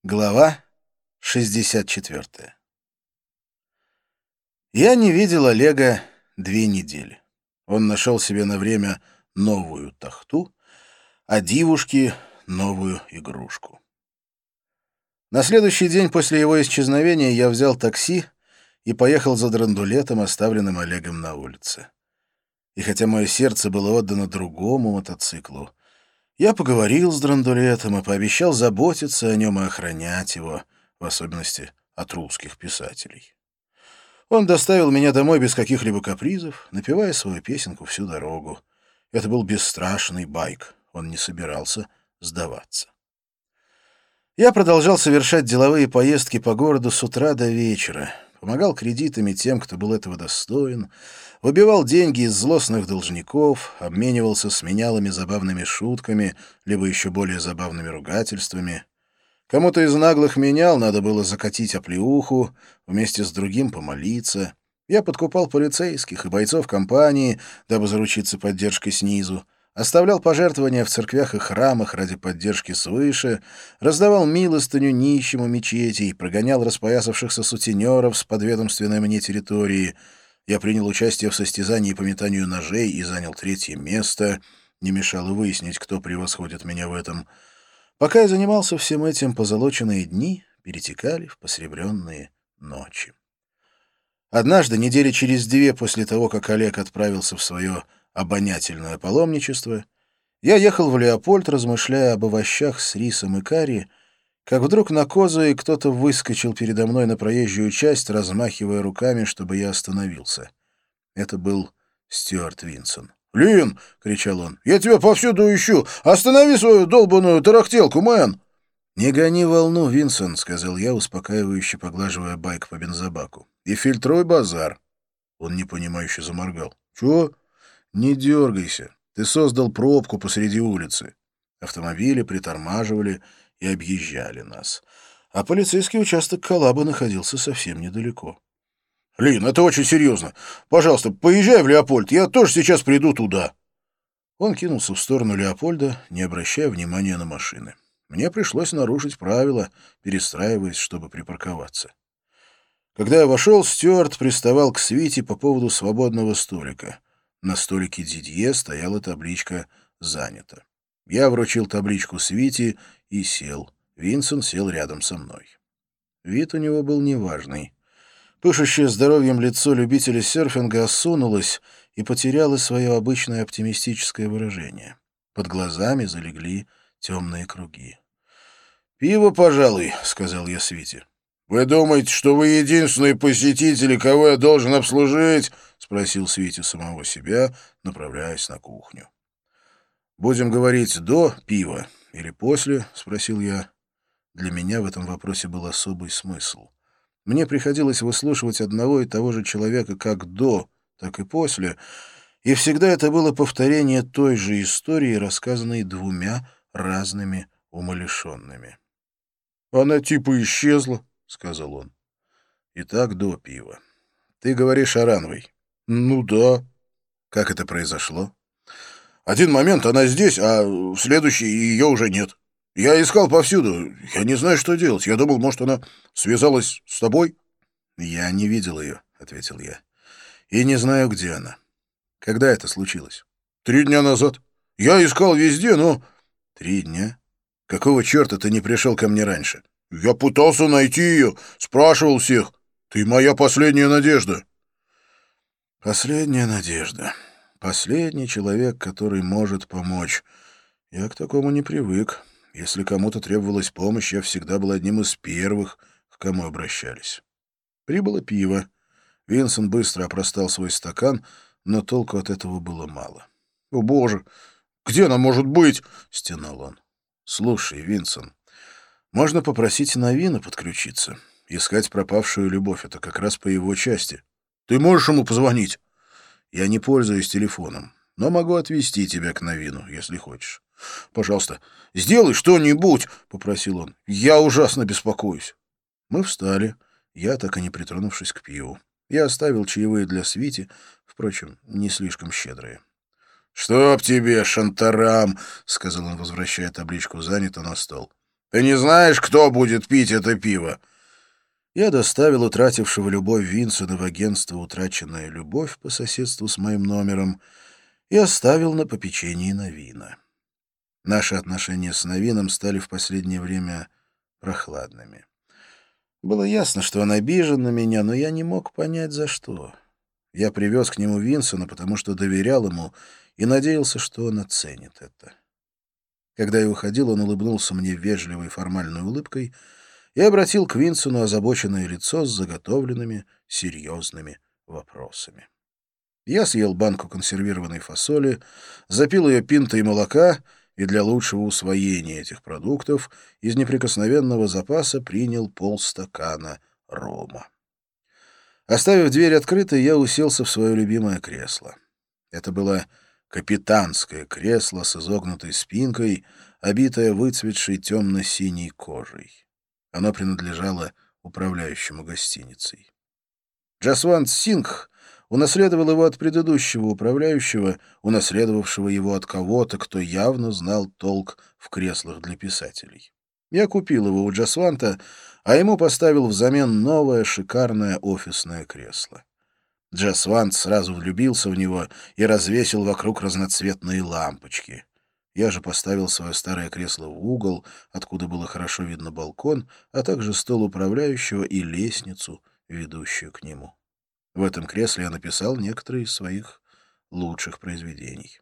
Глава 64. Я не видел Олега 2 недели. Он нашел себе на время новую тахту, а девушке — новую игрушку. На следующий день после его исчезновения я взял такси и поехал за драндулетом, оставленным Олегом на улице. И хотя мое сердце было отдано другому мотоциклу, я поговорил с драндулетом и пообещал заботиться о нем и охранять его, в особенности от русских писателей. Он доставил меня домой без каких-либо капризов, напевая свою песенку всю дорогу. Это был бесстрашный байк, он не собирался сдаваться. Я продолжал совершать деловые поездки по городу с утра до вечера, помогал кредитами тем, кто был этого достоин, выбивал деньги из злостных должников, обменивался с менялами забавными шутками, либо еще более забавными ругательствами. Кому-то из наглых менял надо было закатить оплеуху, вместе с другим помолиться. Я подкупал полицейских и бойцов компании, дабы заручиться поддержкой снизу, оставлял пожертвования в церквях и храмах ради поддержки свыше, раздавал милостыню нищим у мечетей, прогонял распоясавшихся сутенеров с подведомственной мне территории. Я принял участие в состязании по метанию ножей и занял 3-е место. Не мешало выяснить, кто превосходит меня в этом. Пока я занимался всем этим, позолоченные дни перетекали в посребренные ночи. Однажды, недели через 2 после того, как Олег отправился в свое обонятельное паломничество, я ехал в Леопольд, размышляя об овощах с рисом и карри, как вдруг на козы кто-то выскочил передо мной на проезжую часть, размахивая руками, чтобы я остановился. Это был Стюарт Винсон. «Лин!» — кричал он. «Я тебя повсюду ищу! Останови свою долбаную тарахтелку, мэн!» «Не гони волну, Винсон», — сказал я, успокаивающе поглаживая байк по бензобаку. «И фильтруй базар». Он непонимающе заморгал. «Чего?» «Не дергайся. Ты создал пробку посреди улицы». Автомобили притормаживали и объезжали нас. А полицейский участок Коллаба находился совсем недалеко. «Лин, это очень серьезно. Пожалуйста, поезжай в Леопольд, я тоже сейчас приду туда». Он кинулся в сторону Леопольда, не обращая внимания на машины. Мне пришлось нарушить правила, перестраиваясь, чтобы припарковаться. Когда я вошел, Стюарт приставал к свите по поводу свободного столика. На столике Дидье стояла табличка «Занято». Я вручил табличку свите и сел. Винсон сел рядом со мной. Вид у него был неважный. Пышущее здоровьем лицо любителя серфинга осунулось и потеряло свое обычное оптимистическое выражение. Под глазами залегли темные круги. «Пиво, пожалуй», — сказал я свите. «Вы думаете, что вы единственные посетители, кого я должен обслужить?» — спросил Свити самого себя, направляясь на кухню. «Будем говорить до пива или после?» — спросил я. Для меня в этом вопросе был особый смысл. Мне приходилось выслушивать одного и того же человека как до, так и после, и всегда это было повторение той же истории, рассказанной 2 разными умалишенными. «Она типа исчезла», — сказал он. «Итак, до пива. Ты говоришь о Ранвой?» «Ну да». «Как это произошло?» «Один момент она здесь, а в следующий ее уже нет. Я искал повсюду. Я не знаю, что делать. Я думал, может, она связалась с тобой?» «Я не видел ее», — ответил я. «И не знаю, где она. Когда это случилось?» 3 дня назад. Я искал везде, но...» 3 дня? Какого черта ты не пришел ко мне раньше?» «Я пытался найти ее, спрашивал всех. Ты моя последняя надежда». «Последняя надежда. Последний человек, который может помочь. Я к такому не привык. Если кому-то требовалась помощь, я всегда был одним из первых, к кому обращались». Прибыло пиво. Винсон быстро опростал свой стакан, но толку от этого было мало. «О, боже! Где она может быть?» — стенал он. «Слушай, Винсон, можно попросить Новина подключиться. Искать пропавшую любовь — это как раз по его части. Ты можешь ему позвонить?» «Я не пользуюсь телефоном, но могу отвезти тебя к Новину, если хочешь». «Пожалуйста, сделай что-нибудь», — попросил он. «Я ужасно беспокоюсь». Мы встали, я так и не притронувшись к пиву. Я оставил чаевые для Свити, впрочем, не слишком щедрые. «Чтоб тебе, шантарам!» — сказал он, возвращая табличку «Занято» на стол. Ты не знаешь, кто будет пить это пиво?» Я доставил утратившего любовь Винсона в агентство «Утраченная любовь» по соседству с моим номером и оставил на попечении Новина. Наши отношения с Новином стали в последнее время прохладными. Было ясно, что он обижен на меня, но я не мог понять, за что. Я привез к нему Винсона, потому что доверял ему и надеялся, что он оценит это. Когда я уходил, он улыбнулся мне вежливой формальной улыбкой и обратил к Винсону озабоченное лицо с заготовленными серьезными вопросами. Я съел банку консервированной фасоли, запил ее пинтой молока и для лучшего усвоения этих продуктов из неприкосновенного запаса принял полстакана рома. Оставив дверь открытой, я уселся в свое любимое кресло. Это было капитанское кресло с изогнутой спинкой, обитое выцветшей темно-синей кожей. Оно принадлежало управляющему гостиницей. Джасвант Сингх унаследовал его от предыдущего управляющего, унаследовавшего его от кого-то, кто явно знал толк в креслах для писателей. Я купил его у Джасванта, а ему поставил взамен новое шикарное офисное кресло. Джасвант сразу влюбился в него и развесил вокруг разноцветные лампочки. Я же поставил свое старое кресло в угол, откуда было хорошо видно балкон, а также стол управляющего и лестницу, ведущую к нему. В этом кресле я написал некоторые из своих лучших произведений.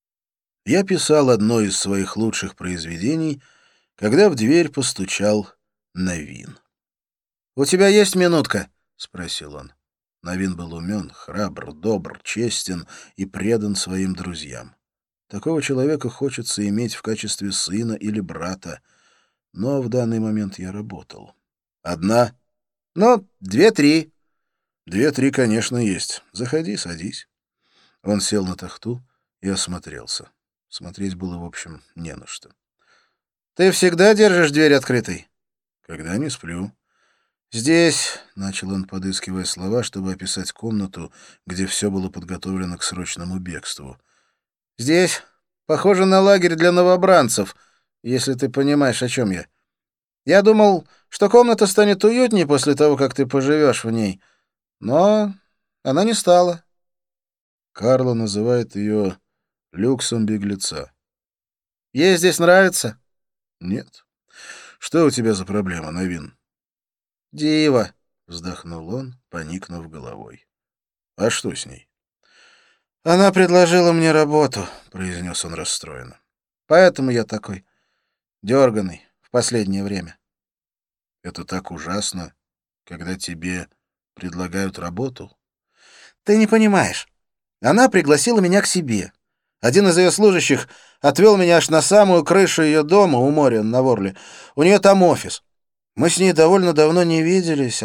Я писал одно из своих лучших произведений, когда в дверь постучал Новин. «У тебя есть минутка?» — спросил он. Новин был умен, храбр, добр, честен и предан своим друзьям. Такого человека хочется иметь в качестве сына или брата. Но в данный момент я работал. «Одна?» «Ну, 2-3». 2-3, конечно, есть. Заходи, садись». Он сел на тахту и осмотрелся. Смотреть было, в общем, не на что. «Ты всегда держишь дверь открытой?» «Когда не сплю». «Здесь», — начал он, подыскивая слова, чтобы описать комнату, где все было подготовлено к срочному бегству. «Здесь похоже на лагерь для новобранцев, если ты понимаешь, о чем я. Я думал, что комната станет уютнее после того, как ты поживешь в ней, но она не стала». Карла называет ее люксом беглеца. «Ей здесь нравится?» «Нет. Что у тебя за проблема, Новин?» «Дива», — вздохнул он, поникнув головой. «А что с ней?» «Она предложила мне работу», — произнес он расстроенно. «Поэтому я такой дерганый в последнее время». «Это так ужасно, когда тебе предлагают работу?» «Ты не понимаешь. Она пригласила меня к себе. Один из ее служащих отвел меня аж на самую крышу ее дома у моря на Ворле. У нее там офис. Мы с ней довольно давно не виделись.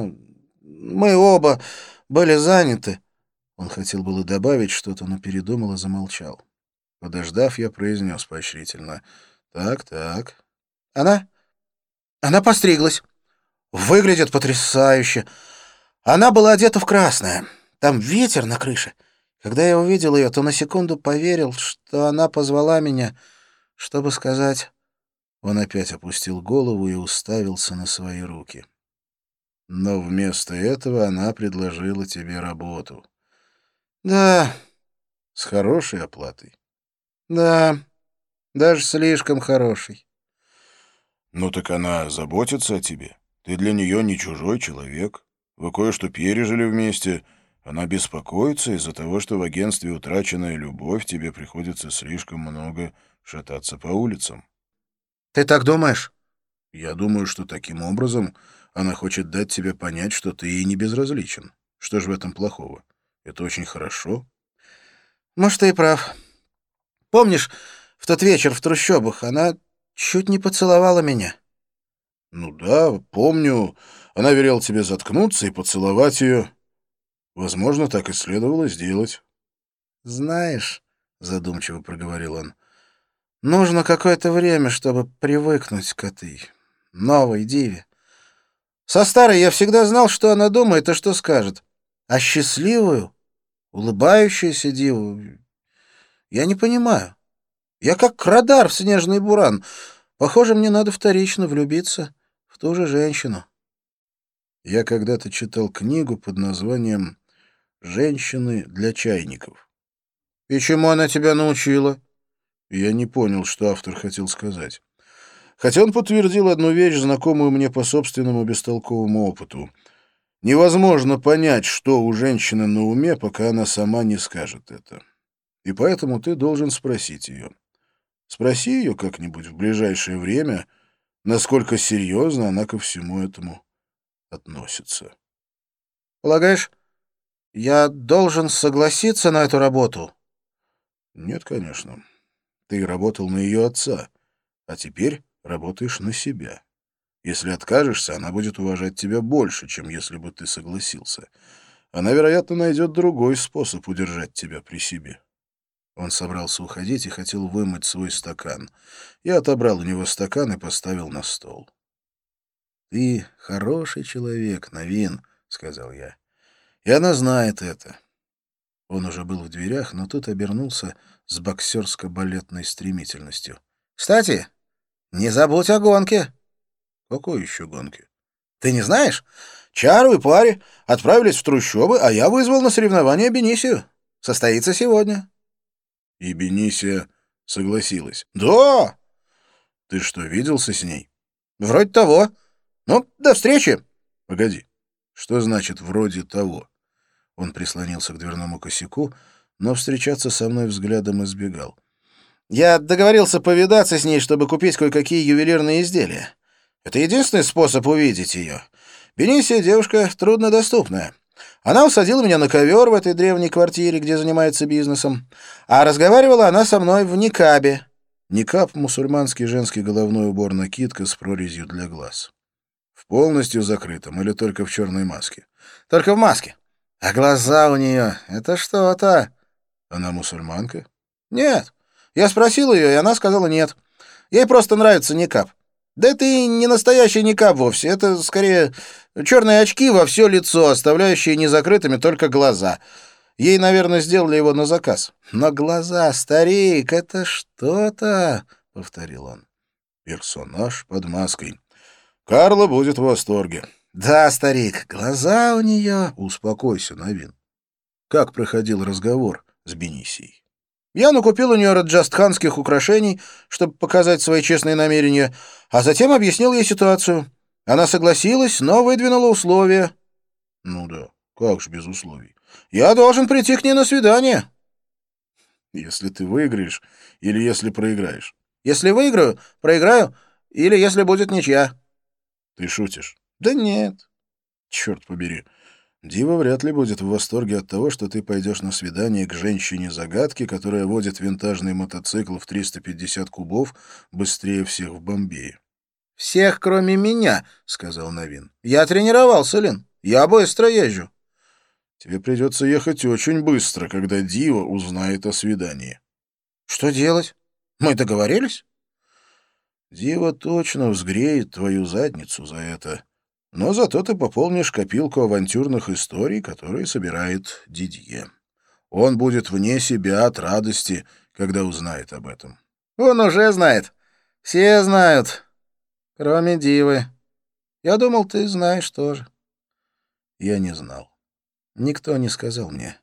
Мы оба были заняты». Он хотел было добавить что-то, но передумал и замолчал. Подождав, я произнес поощрительно. «Так». Она постриглась. Выглядит потрясающе. Она была одета в красное. Там ветер на крыше. Когда я увидел ее, то на секунду поверил, что она позвала меня, чтобы сказать...» Он опять опустил голову и уставился на свои руки. «Но вместо этого она предложила тебе работу». «Да». «С хорошей оплатой?» «Да, даже слишком хороший». «Ну так она заботится о тебе. Ты для нее не чужой человек. Вы кое-что пережили вместе. Она беспокоится из-за того, что в агентстве «Утраченная любовь» тебе приходится слишком много шататься по улицам». «Ты так думаешь?» «Я думаю, что таким образом она хочет дать тебе понять, что ты ей не безразличен. Что же в этом плохого? Это очень хорошо». «Может, ты и прав. Помнишь, в тот вечер в трущобах она чуть не поцеловала меня?» «Ну да, помню. Она велела тебе заткнуться и поцеловать ее. Возможно, так и следовало сделать». «Знаешь», — задумчиво проговорил он, — «нужно какое-то время, чтобы привыкнуть к этой новой Диве. Со старой я всегда знал, что она думает и что скажет. А счастливую, улыбающуюся Диву я не понимаю. Я как радар в снежный буран. Похоже, мне надо вторично влюбиться в ту же женщину. Я когда-то читал книгу под названием «Женщины для чайников». И чему она тебя научила? Я не понял, что автор хотел сказать. Хотя он подтвердил одну вещь, знакомую мне по собственному бестолковому опыту. Невозможно понять, что у женщины на уме, пока она сама не скажет это. И поэтому ты должен спросить ее. Спроси ее как-нибудь в ближайшее время, насколько серьезно она ко всему этому относится. Полагаешь, я должен согласиться на эту работу? Нет, конечно. Ты работал на ее отца, а теперь работаешь на себя. Если откажешься, она будет уважать тебя больше, чем если бы ты согласился. Она, вероятно, найдет другой способ удержать тебя при себе. Он собрался уходить и хотел вымыть свой стакан. Я отобрал у него стакан и поставил на стол. — Ты хороший человек, Новин, — сказал я. — И она знает это. Он уже был в дверях, но тут обернулся с боксерско-балетной стремительностью. — Кстати, не забудь о гонке. — Какой еще гонке? — Ты не знаешь? Чару и Пари отправились в трущобы, а я вызвал на соревнования Бенисию. Состоится сегодня. — И Бенисия согласилась. — Да! — Ты что, виделся с ней? — Вроде того. Ну, до встречи. — Погоди. Что значит «вроде того»? Он прислонился к дверному косяку, но встречаться со мной взглядом избегал. — Я договорился повидаться с ней, чтобы купить кое-какие ювелирные изделия. Это единственный способ увидеть ее. Бенисия девушка труднодоступная. Она усадила меня на ковер в этой древней квартире, где занимается бизнесом, а разговаривала она со мной в никабе. Никаб — мусульманский женский головной убор-накидка с прорезью для глаз. В полностью закрытом или только в черной маске? Только в маске. А глаза у нее — это что-то. Она мусульманка? Нет. Я спросил ее, и она сказала нет. Ей просто нравится никаб. Да это и не настоящий никаб вовсе. Это, скорее, черные очки во все лицо, оставляющие незакрытыми только глаза. Ей, наверное, сделали его на заказ. Но глаза, старик, это что-то, — повторил он. Персонаж под маской. Карла будет в восторге. Да, старик, глаза у нее... Успокойся, Новин. Как проходил разговор с Бенисией? Я накупил у нее раджастханских украшений, чтобы показать свои честные намерения, а затем объяснил ей ситуацию. Она согласилась, но выдвинула условия. Ну да, как же без условий? Я должен прийти к ней на свидание. Если ты выиграешь или если проиграешь? Если выиграю, проиграю, или если будет ничья. Ты шутишь? Да нет. Черт побери. Дива вряд ли будет в восторге от того, что ты пойдешь на свидание к женщине-загадке, которая водит винтажный мотоцикл в 350 кубов быстрее всех в Бомбее. — Всех, кроме меня, — сказал Новин. — Я тренировался, Лин. Я быстро езжу. — Тебе придется ехать очень быстро, когда Дива узнает о свидании. — Что делать? Мы договорились? — Дива точно взгреет твою задницу за это. Но зато ты пополнишь копилку авантюрных историй, которые собирает Дидье. Он будет вне себя от радости, когда узнает об этом. Он уже знает. Все знают, кроме Дивы. Я думал, ты знаешь тоже. Я не знал. Никто не сказал мне.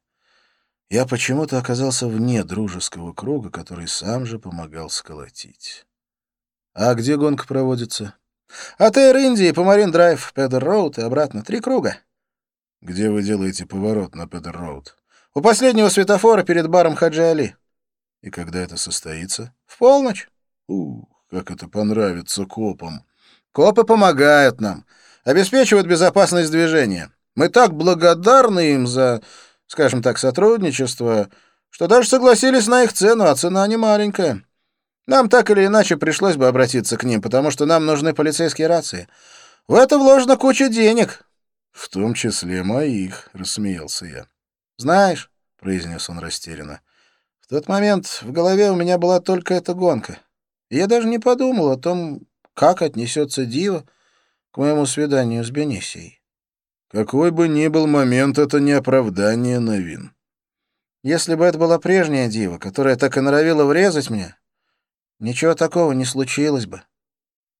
Я почему-то оказался вне дружеского круга, который сам же помогал сколотить. А где гонка проводится? От Эйр-Индии по Марин-Драйв, Педер-Роуд и обратно 3 круга. Где вы делаете поворот на Педер-Роуд? У последнего светофора перед баром Хаджи Али. И когда это состоится? В полночь. Как это понравится копам. Копы помогают нам, обеспечивают безопасность движения. Мы так благодарны им за, скажем так, сотрудничество, что даже согласились на их цену, а цена не маленькая. Нам так или иначе пришлось бы обратиться к ним, потому что нам нужны полицейские рации. В это вложена куча денег. — В том числе моих, — рассмеялся я. — Знаешь, — произнес он растерянно, — в тот момент в голове у меня была только эта гонка. И я даже не подумал о том, как отнесется Дива к моему свиданию с Бенисией. Какой бы ни был момент, это не оправдание, Новин. Если бы это была прежняя Дива, которая так и норовила врезать мне, ничего такого не случилось бы.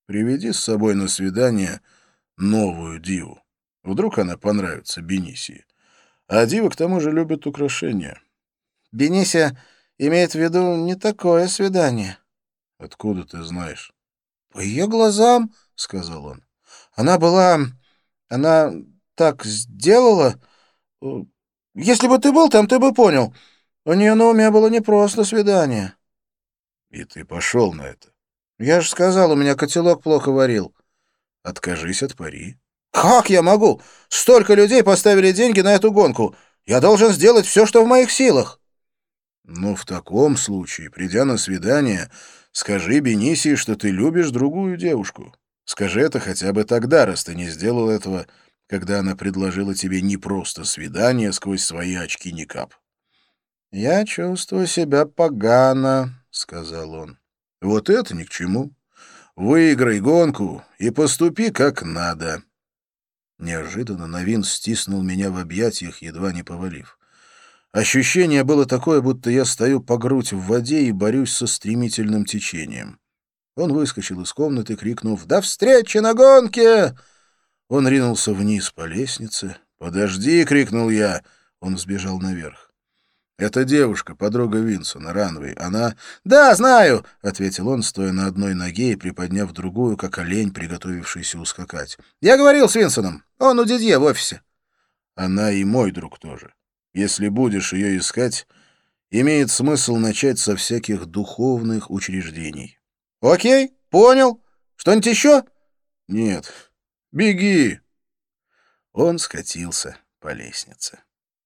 Приведи с собой на свидание новую диву. Вдруг она понравится Бенисии. А дивы к тому же любят украшения. Бенисия имеет в виду не такое свидание. Откуда ты знаешь? По ее глазам, — сказал он. Она была... Она так сделала... Э, Если бы ты был там, ты бы понял. У нее на уме было не просто свидание. И ты пошел на это. Я же сказал, у меня котелок плохо варил. Откажись от пари. Как я могу? Столько людей поставили деньги на эту гонку. Я должен сделать все, что в моих силах. Ну, в таком случае, придя на свидание, скажи Бенисии, что ты любишь другую девушку. Скажи это хотя бы тогда, раз ты не сделал этого, когда она предложила тебе не просто свидание сквозь свои очки Никап. Я чувствую себя погано, — сказал он. Вот это ни к чему. Выиграй гонку и поступи как надо. Неожиданно Новин стиснул меня в объятиях, едва не повалив. Ощущение было такое, будто я стою по грудь в воде и борюсь со стремительным течением. Он выскочил из комнаты, крикнув «До встречи на гонке!». Он ринулся вниз по лестнице. «Подожди!» — крикнул я. Он сбежал наверх. «Это девушка, подруга Винсона, Ранвей. Она...» «Да, знаю!» — ответил он, стоя на одной ноге и приподняв другую, как олень, приготовившийся ускакать. «Я говорил с Винсоном. Он у Дидье в офисе». «Она и мой друг тоже. Если будешь ее искать, имеет смысл начать со всяких духовных учреждений». «Окей, понял. Что-нибудь еще?» «Нет. Беги!» Он скатился по лестнице.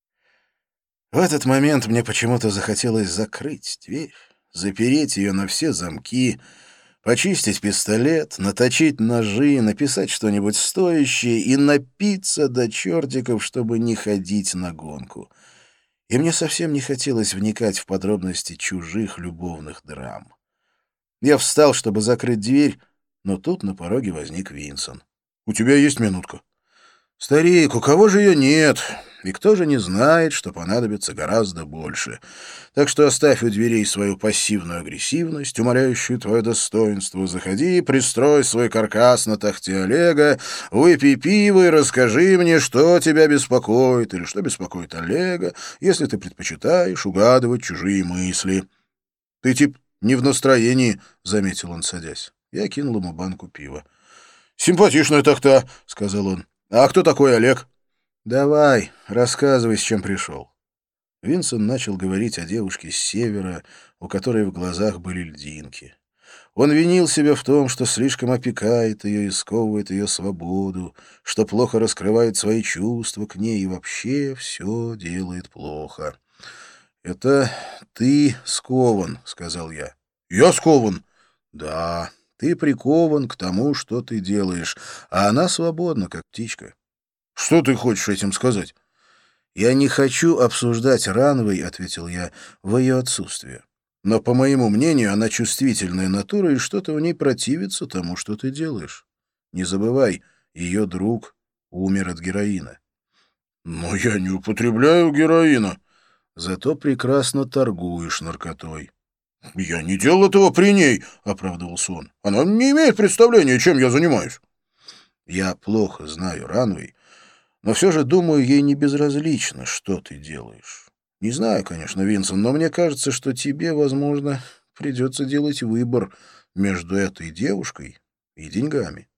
В этот момент мне почему-то захотелось закрыть дверь, запереть ее на все замки, почистить пистолет, наточить ножи, написать что-нибудь стоящее и напиться до чертиков, чтобы не ходить на гонку. И мне совсем не хотелось вникать в подробности чужих любовных драм. Я встал, чтобы закрыть дверь, но тут на пороге возник Винсон. «У тебя есть минутка?» «Старик, у кого же ее нет? И кто же не знает, что понадобится гораздо больше? Так что оставь у дверей свою пассивную агрессивность, умаляющую твое достоинство. Заходи, пристрой свой каркас на тахте Олега, выпей пиво и расскажи мне, что тебя беспокоит или что беспокоит Олега, если ты предпочитаешь угадывать чужие мысли». «Ты тип не в настроении», — заметил он, садясь. Я кинул ему банку пива. «Симпатичная тахта», — сказал он. «А кто такой Олег?» «Давай, рассказывай, с чем пришел». Винсон начал говорить о девушке с севера, у которой в глазах были льдинки. Он винил себя в том, что слишком опекает ее и сковывает ее свободу, что плохо раскрывает свои чувства к ней и вообще все делает плохо. «Это ты скован», — сказал я. «Я скован?» «Да, ты прикован к тому, что ты делаешь, а она свободна, как птичка». «Что ты хочешь этим сказать?» «Я не хочу обсуждать Ранвей», — ответил я, — «в ее отсутствие. Но, по моему мнению, она чувствительная натура, и что-то в ней противится тому, что ты делаешь. Не забывай, ее друг умер от героина». «Но я не употребляю героина». «Зато прекрасно торгуешь наркотой». «Я не делал этого при ней», — оправдывался он. «Она не имеет представления, чем я занимаюсь». «Я плохо знаю Ранвей, но все же, думаю, ей не безразлично, что ты делаешь. Не знаю, конечно, Винсон, но мне кажется, что тебе, возможно, придется делать выбор между этой девушкой и деньгами».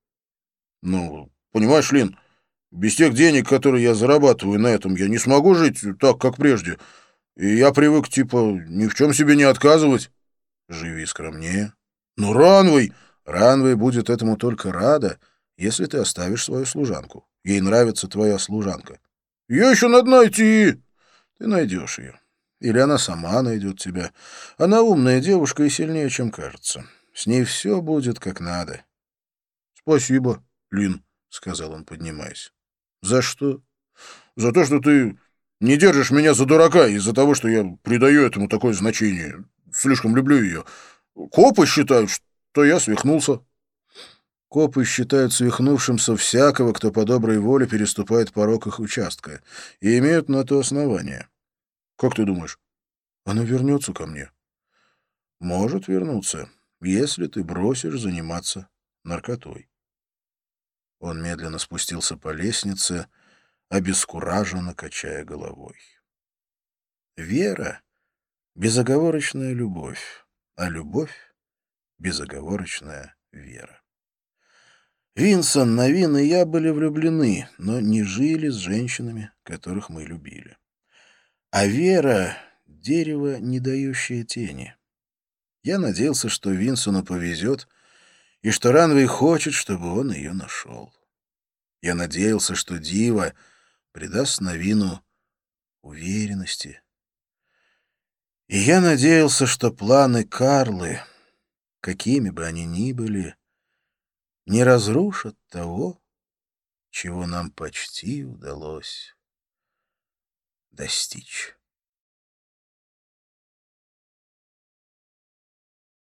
«Ну, понимаешь, Лин, без тех денег, которые я зарабатываю на этом, я не смогу жить так, как прежде. И я привык, типа, ни в чем себе не отказывать». «Живи скромнее». «Ну, Ранвей будет этому только рада, если ты оставишь свою служанку. Ей нравится твоя служанка». «Ее еще надо найти». «Ты найдешь ее. Или она сама найдет тебя. Она умная девушка и сильнее, чем кажется. С ней все будет как надо». «Спасибо, Лин», — сказал он, поднимаясь. «За что?» «За то, что ты не держишь меня за дурака из-за того, что я придаю этому такое значение. Слишком люблю ее. Копы считают, что я свихнулся». «Копы считают свихнувшимся всякого, кто по доброй воле переступает порог их участка, и имеют на то основание». «Как ты думаешь, она вернется ко мне?» «Может вернуться, если ты бросишь заниматься наркотой. Он медленно спустился по лестнице, обескураженно качая головой. Вера — безоговорочная любовь, а любовь — безоговорочная вера. Винсон, Новин и я были влюблены, но не жили с женщинами, которых мы любили. А вера — дерево, не дающее тени. Я надеялся, что Винсону повезет, и что Ранвей хочет, чтобы он ее нашел. Я надеялся, что Дива придаст Новину уверенности. И я надеялся, что планы Карлы, какими бы они ни были, не разрушат того, чего нам почти удалось достичь.